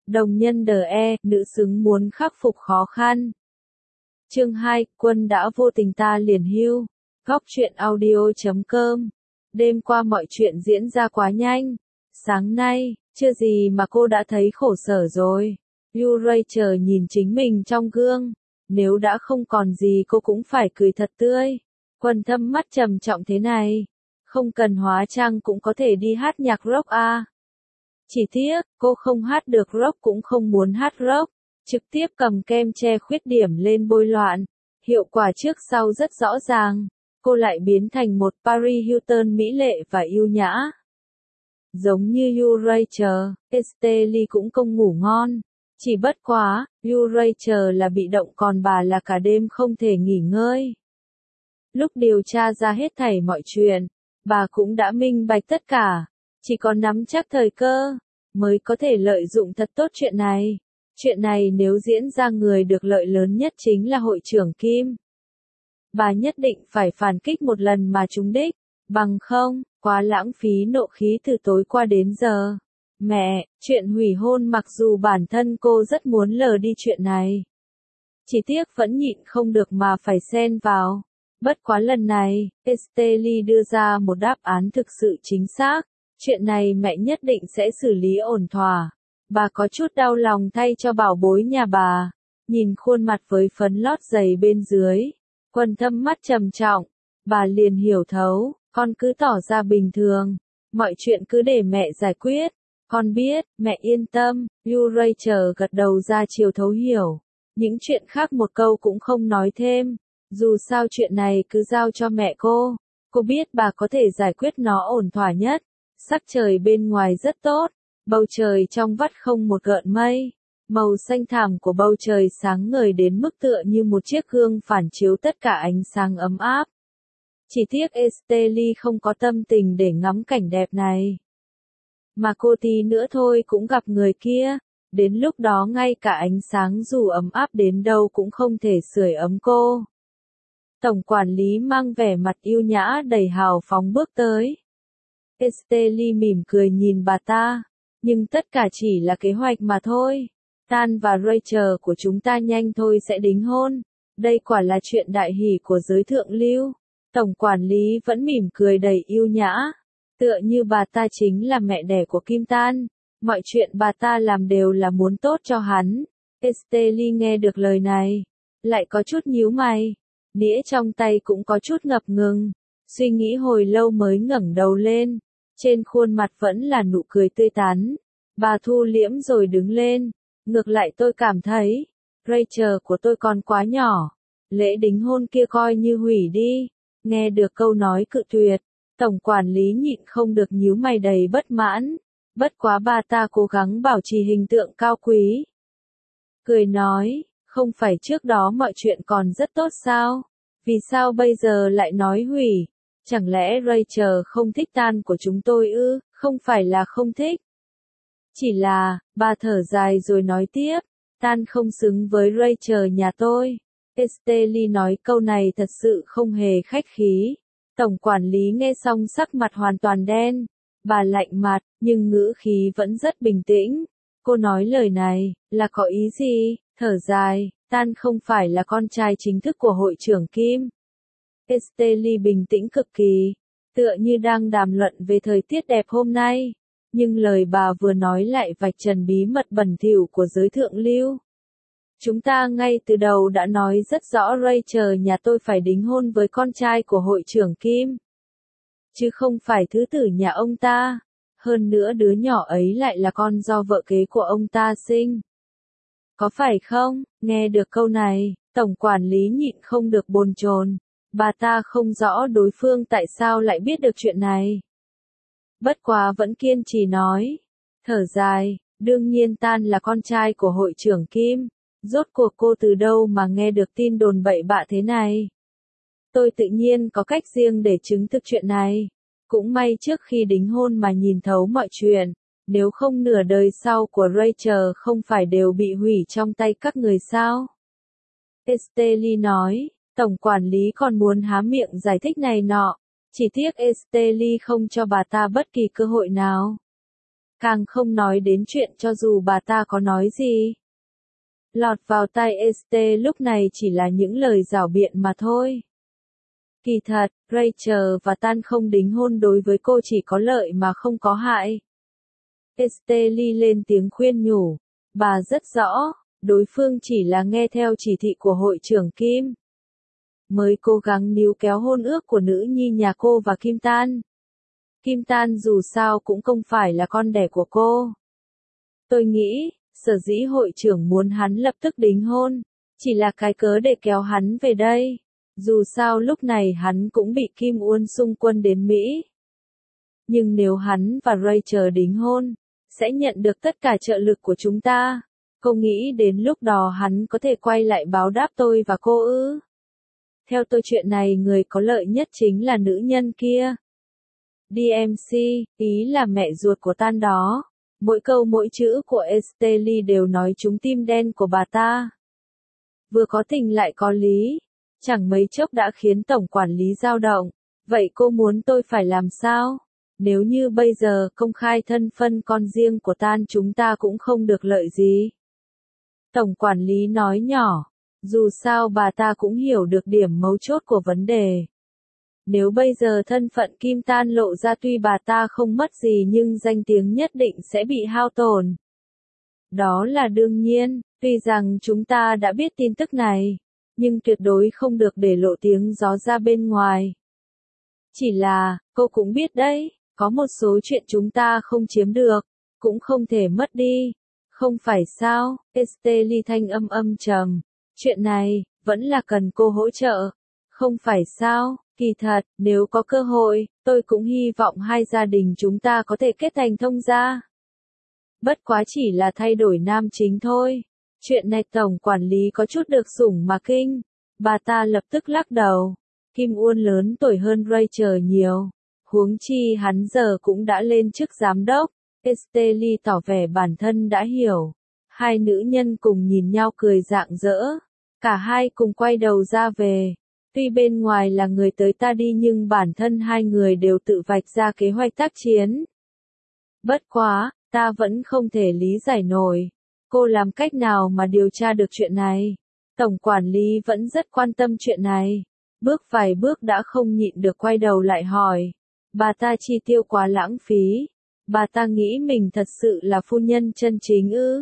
Đồng nhân DE, nữ xứng muốn khắc phục khó khăn. Chương 2, Quân đã vô tình ta liền hưu. Góc truyện audio.com. Đêm qua mọi chuyện diễn ra quá nhanh. Sáng nay, chưa gì mà cô đã thấy khổ sở rồi. Rachel nhìn chính mình trong gương. Nếu đã không còn gì cô cũng phải cười thật tươi. Quân thâm mắt trầm trọng thế này. Không cần hóa trang cũng có thể đi hát nhạc rock à. Chỉ tiếc, cô không hát được rock cũng không muốn hát rock. Trực tiếp cầm kem che khuyết điểm lên bôi loạn. Hiệu quả trước sau rất rõ ràng. Cô lại biến thành một Paris Hilton mỹ lệ và yêu nhã. Giống như Rachel, Estelle cũng không ngủ ngon. Chỉ bất quá, Rachel là bị động còn bà là cả đêm không thể nghỉ ngơi. Lúc điều tra ra hết thảy mọi chuyện, bà cũng đã minh bạch tất cả. Chỉ còn nắm chắc thời cơ, mới có thể lợi dụng thật tốt chuyện này. Chuyện này nếu diễn ra người được lợi lớn nhất chính là hội trưởng Kim. Bà nhất định phải phản kích một lần mà trúng đích, bằng không, quá lãng phí nộ khí từ tối qua đến giờ. Mẹ, chuyện hủy hôn mặc dù bản thân cô rất muốn lờ đi chuyện này. Chỉ tiếc vẫn nhịn không được mà phải xen vào. Bất quá lần này, Estelle đưa ra một đáp án thực sự chính xác. Chuyện này mẹ nhất định sẽ xử lý ổn thỏa. Bà có chút đau lòng thay cho bảo bối nhà bà. Nhìn khuôn mặt với phấn lót dày bên dưới. Quân thâm mắt trầm trọng. Bà liền hiểu thấu, con cứ tỏ ra bình thường. Mọi chuyện cứ để mẹ giải quyết. Con biết, mẹ yên tâm. Rachel gật đầu ra chiều thấu hiểu. Những chuyện khác một câu cũng không nói thêm. Dù sao chuyện này cứ giao cho mẹ cô. Cô biết bà có thể giải quyết nó ổn thỏa nhất. Sắc trời bên ngoài rất tốt. Bầu trời trong vắt không một gợn mây. Màu xanh thẳm của bầu trời sáng ngời đến mức tựa như một chiếc gương phản chiếu tất cả ánh sáng ấm áp. Chỉ tiếc Estelle không có tâm tình để ngắm cảnh đẹp này. Mà cô tí nữa thôi cũng gặp người kia. Đến lúc đó ngay cả ánh sáng dù ấm áp đến đâu cũng không thể sưởi ấm cô. Tổng quản lý mang vẻ mặt yêu nhã đầy hào phóng bước tới. Estelle mỉm cười nhìn bà ta. Nhưng tất cả chỉ là kế hoạch mà thôi. Tan và Rachel của chúng ta nhanh thôi sẽ đính hôn. Đây quả là chuyện đại hỷ của giới thượng lưu. Tổng quản lý vẫn mỉm cười đầy yêu nhã. Tựa như bà ta chính là mẹ đẻ của Kim Tan. Mọi chuyện bà ta làm đều là muốn tốt cho hắn. Estelle nghe được lời này. Lại có chút nhíu mày. Nĩa trong tay cũng có chút ngập ngừng. Suy nghĩ hồi lâu mới ngẩng đầu lên. Trên khuôn mặt vẫn là nụ cười tươi tắn. Bà thu liễm rồi đứng lên. Ngược lại tôi cảm thấy, Rachel của tôi còn quá nhỏ. Lễ đính hôn kia coi như hủy đi. Nghe được câu nói cự tuyệt, tổng quản lý nhịn không được nhíu mày đầy bất mãn. Bất quá bà ta cố gắng bảo trì hình tượng cao quý. Cười nói, không phải trước đó mọi chuyện còn rất tốt sao? Vì sao bây giờ lại nói hủy? Chẳng lẽ Rachel không thích Tan của chúng tôi ư? Không phải là không thích. Chỉ là, bà thở dài rồi nói tiếp, Tan không xứng với Rachel nhà tôi. Estelle nói câu này thật sự không hề khách khí. Tổng quản lý nghe xong sắc mặt hoàn toàn đen. Bà lạnh mặt, nhưng ngữ khí vẫn rất bình tĩnh. Cô nói lời này, là có ý gì? Thở dài, Tan không phải là con trai chính thức của hội trưởng Kim. Estelle bình tĩnh cực kỳ, tựa như đang đàm luận về thời tiết đẹp hôm nay. Nhưng lời bà vừa nói lại vạch trần bí mật bẩn thỉu của giới thượng lưu. Chúng ta ngay từ đầu đã nói rất rõ Rachel nhà tôi phải đính hôn với con trai của hội trưởng Kim. Chứ không phải thứ tử nhà ông ta. Hơn nữa đứa nhỏ ấy lại là con do vợ kế của ông ta sinh. Có phải không? Nghe được câu này, tổng quản lý nhịn không được bồn chồn. Bà ta không rõ đối phương tại sao lại biết được chuyện này. Bất quá vẫn kiên trì nói. Thở dài, đương nhiên Tan là con trai của hội trưởng Kim. Rốt cuộc cô từ đâu mà nghe được tin đồn bậy bạ thế này? Tôi tự nhiên có cách riêng để chứng thực chuyện này. Cũng may trước khi đính hôn mà nhìn thấu mọi chuyện. Nếu không nửa đời sau của Rachel không phải đều bị hủy trong tay các người sao? Estelle nói, tổng quản lý còn muốn há miệng giải thích này nọ. Chỉ tiếc Estelle không cho bà ta bất kỳ cơ hội nào. Càng không nói đến chuyện cho dù bà ta có nói gì. Lọt vào tai Este lúc này chỉ là những lời giảo biện mà thôi. Kỳ thật, Rachel và Tan không đính hôn đối với cô chỉ có lợi mà không có hại. Estelle lên tiếng khuyên nhủ. Bà rất rõ, đối phương chỉ là nghe theo chỉ thị của hội trưởng Kim. Mới cố gắng níu kéo hôn ước của nữ nhi nhà cô và Kim Tan. Kim Tan dù sao cũng không phải là con đẻ của cô. Tôi nghĩ, sở dĩ hội trưởng muốn hắn lập tức đính hôn, chỉ là cái cớ để kéo hắn về đây. Dù sao lúc này hắn cũng bị Kim Uôn xung quân đến Mỹ. Nhưng nếu hắn và Rachel đính hôn, sẽ nhận được tất cả trợ lực của chúng ta. Cô nghĩ đến lúc đó hắn có thể quay lại báo đáp tôi và cô ư? Theo tôi chuyện này người có lợi nhất chính là nữ nhân kia. DMC, ý là mẹ ruột của Tan đó. Mỗi câu mỗi chữ của Estelle đều nói trúng tim đen của bà ta. Vừa có tình lại có lý. Chẳng mấy chốc đã khiến tổng quản lý dao động. Vậy cô muốn tôi phải làm sao? Nếu như bây giờ công khai thân phân con riêng của Tan chúng ta cũng không được lợi gì. Tổng quản lý nói nhỏ. Dù sao bà ta cũng hiểu được điểm mấu chốt của vấn đề. Nếu bây giờ thân phận Kim Tan lộ ra tuy bà ta không mất gì nhưng danh tiếng nhất định sẽ bị hao tổn. Đó là đương nhiên, tuy rằng chúng ta đã biết tin tức này, nhưng tuyệt đối không được để lộ tiếng gió ra bên ngoài. Chỉ là, cô cũng biết đấy, có một số chuyện chúng ta không chiếm được, cũng không thể mất đi. Không phải sao, Estelle thanh âm trầm. Chuyện này, vẫn là cần cô hỗ trợ. Không phải sao, kỳ thật, nếu có cơ hội, tôi cũng hy vọng hai gia đình chúng ta có thể kết thành thông gia. Bất quá chỉ là thay đổi nam chính thôi. Chuyện này tổng quản lý có chút được sủng mà kinh. Bà ta lập tức lắc đầu. Kim Uôn lớn tuổi hơn Rachel nhiều. Huống chi hắn giờ cũng đã lên chức giám đốc. Estelle tỏ vẻ bản thân đã hiểu. Hai nữ nhân cùng nhìn nhau cười rạng rỡ. Cả hai cùng quay đầu ra về. Tuy bên ngoài là người tới ta đi nhưng bản thân hai người đều tự vạch ra kế hoạch tác chiến. Bất quá, ta vẫn không thể lý giải nổi. Cô làm cách nào mà điều tra được chuyện này? Tổng quản lý vẫn rất quan tâm chuyện này. Bước vài bước đã không nhịn được quay đầu lại hỏi. Bà ta chi tiêu quá lãng phí. Bà ta nghĩ mình thật sự là phu nhân chân chính ư?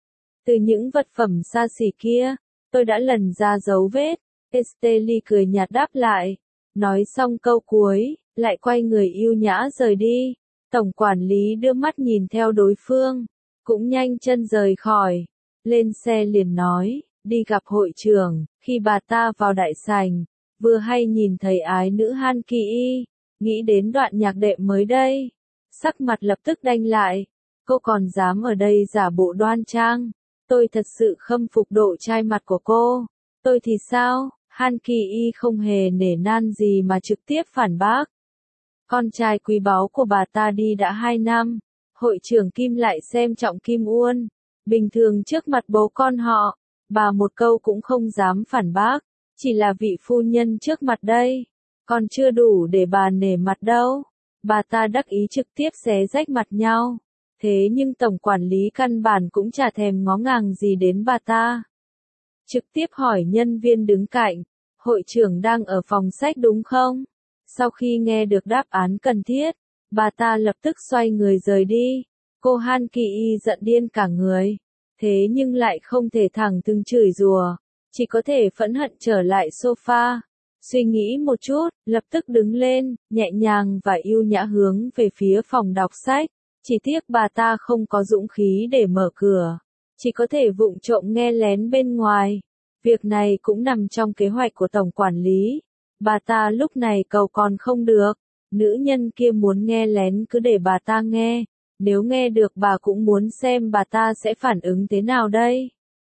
Từ những vật phẩm xa xỉ kia, tôi đã lần ra dấu vết. Estelle cười nhạt đáp lại. Nói xong câu cuối, lại quay người yêu nhã rời đi. Tổng quản lý đưa mắt nhìn theo đối phương, cũng nhanh chân rời khỏi. Lên xe liền nói, đi gặp hội trưởng. Khi bà ta vào đại sảnh, vừa hay nhìn thấy ái nữ Han Kỳ Y, nghĩ đến đoạn nhạc đệm mới đây. Sắc mặt lập tức đanh lại. Cô còn dám ở đây giả bộ đoan trang. Tôi thật sự khâm phục độ trai mặt của cô. Tôi thì sao? Han Kỳ Y không hề nể nang gì mà trực tiếp phản bác. Con trai quý báu của bà ta đi đã 2 năm. Hội trưởng Kim lại xem trọng Kim Uôn. Bình thường trước mặt bố con họ, bà một câu cũng không dám phản bác. Chỉ là vị phu nhân trước mặt đây. Còn chưa đủ để bà nể mặt đâu. Bà ta đắc ý trực tiếp xé rách mặt nhau. Thế nhưng tổng quản lý căn bản cũng chả thèm ngó ngàng gì đến bà ta. Trực tiếp hỏi nhân viên đứng cạnh, hội trưởng đang ở phòng sách đúng không? Sau khi nghe được đáp án cần thiết, bà ta lập tức xoay người rời đi. Cô Han Kỳ Y giận điên cả người. Thế nhưng lại không thể thẳng thừng chửi rủa, chỉ có thể phẫn hận trở lại sofa. Suy nghĩ một chút, lập tức đứng lên, nhẹ nhàng và yêu nhã hướng về phía phòng đọc sách. Chỉ tiếc bà ta không có dũng khí để mở cửa. Chỉ có thể vụng trộm nghe lén bên ngoài. Việc này cũng nằm trong kế hoạch của tổng quản lý. Bà ta lúc này cầu còn không được. Nữ nhân kia muốn nghe lén cứ để bà ta nghe. Nếu nghe được bà cũng muốn xem bà ta sẽ phản ứng thế nào đây.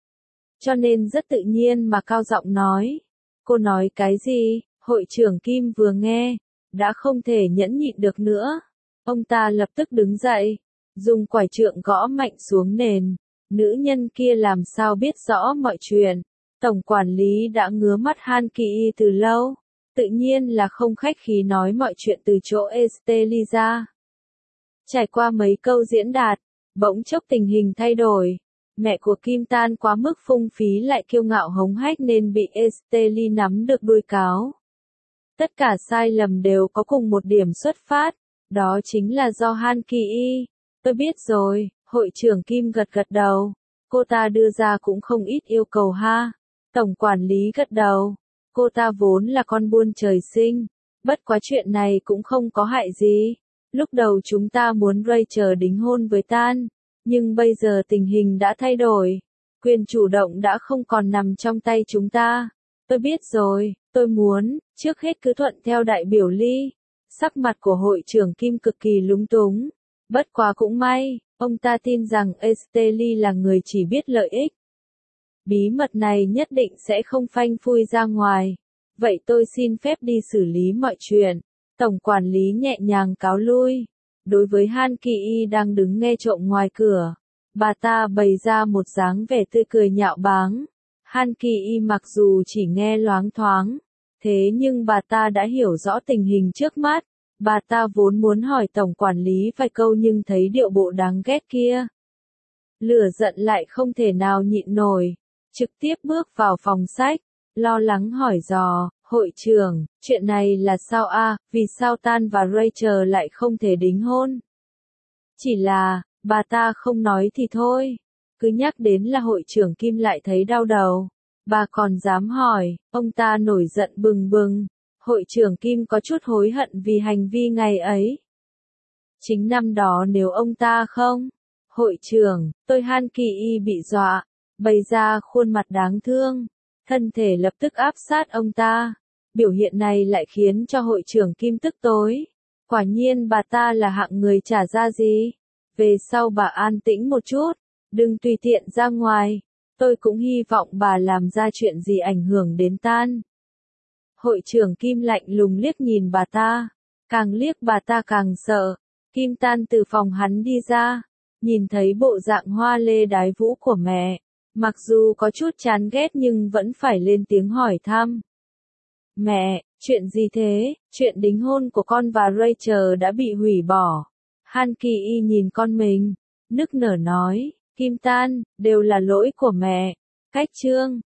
Cho nên rất tự nhiên mà cao giọng nói. Cô nói cái gì? Hội trưởng Kim vừa nghe, đã không thể nhẫn nhịn được nữa. Ông ta lập tức đứng dậy, dùng quải trượng gõ mạnh xuống nền. Nữ nhân kia làm sao biết rõ mọi chuyện. Tổng quản lý đã ngứa mắt Han Kỳ Y từ lâu. Tự nhiên là không khách khí nói mọi chuyện từ chỗ Estelle ra. Trải qua mấy câu diễn đạt, bỗng chốc tình hình thay đổi. Mẹ của Kim Tan quá mức phung phí lại kiêu ngạo hống hách nên bị Esteli nắm được đuôi cáo. Tất cả sai lầm đều có cùng một điểm xuất phát, đó chính là do Han Ki-i. Tôi biết rồi, hội trưởng Kim gật gật đầu. Cô ta đưa ra cũng không ít yêu cầu ha. Tổng quản lý gật đầu. Cô ta vốn là con buôn trời sinh. Bất quá chuyện này cũng không có hại gì. Lúc đầu chúng ta muốn Rachel đính hôn với Tan. Nhưng bây giờ tình hình đã thay đổi. Quyền chủ động đã không còn nằm trong tay chúng ta. Tôi biết rồi, tôi muốn, trước hết cứ thuận theo đại biểu Ly. Sắc mặt của hội trưởng Kim cực kỳ lúng túng. Bất quá cũng may, ông ta tin rằng Esteli là người chỉ biết lợi ích. Bí mật này nhất định sẽ không phanh phui ra ngoài. Vậy tôi xin phép đi xử lý mọi chuyện. Tổng quản lý nhẹ nhàng cáo lui. Đối với Han Ki-i đang đứng nghe trộm ngoài cửa, bà ta bày ra một dáng vẻ tươi cười nhạo báng. Han Ki-i mặc dù chỉ nghe loáng thoáng, thế nhưng bà ta đã hiểu rõ tình hình trước mắt. Bà ta vốn muốn hỏi tổng quản lý vài câu nhưng thấy điệu bộ đáng ghét kia. Lửa giận lại không thể nào nhịn nổi. Trực tiếp bước vào phòng sách, lo lắng hỏi dò, hội trưởng, chuyện này là sao a? Vì sao Tan và Rachel lại không thể đính hôn? Chỉ là, bà ta không nói thì thôi. Cứ nhắc đến là hội trưởng Kim lại thấy đau đầu. Bà còn dám hỏi, ông ta nổi giận bừng bừng. Hội trưởng Kim có chút hối hận vì hành vi ngày ấy. Chính năm đó nếu ông ta không, hội trưởng, tôi Han Ki-i bị dọa, bày ra khuôn mặt đáng thương, thân thể lập tức áp sát ông ta. Biểu hiện này lại khiến cho hội trưởng Kim tức tối. Quả nhiên bà ta là hạng người trả ra gì. Về sau bà an tĩnh một chút, đừng tùy tiện ra ngoài. Tôi cũng hy vọng bà làm ra chuyện gì ảnh hưởng đến Tan. Hội trưởng Kim lạnh lùng liếc nhìn bà ta. Càng liếc bà ta càng sợ. Kim Tan từ phòng hắn đi ra. Nhìn thấy bộ dạng hoa lê đái vũ của mẹ. Mặc dù có chút chán ghét nhưng vẫn phải lên tiếng hỏi thăm. Mẹ, chuyện gì thế? Chuyện đính hôn của con và Rachel đã bị hủy bỏ. Han Ki-i nhìn con mình, nức nở nói, Kim Tan, đều là lỗi của mẹ. Cách chương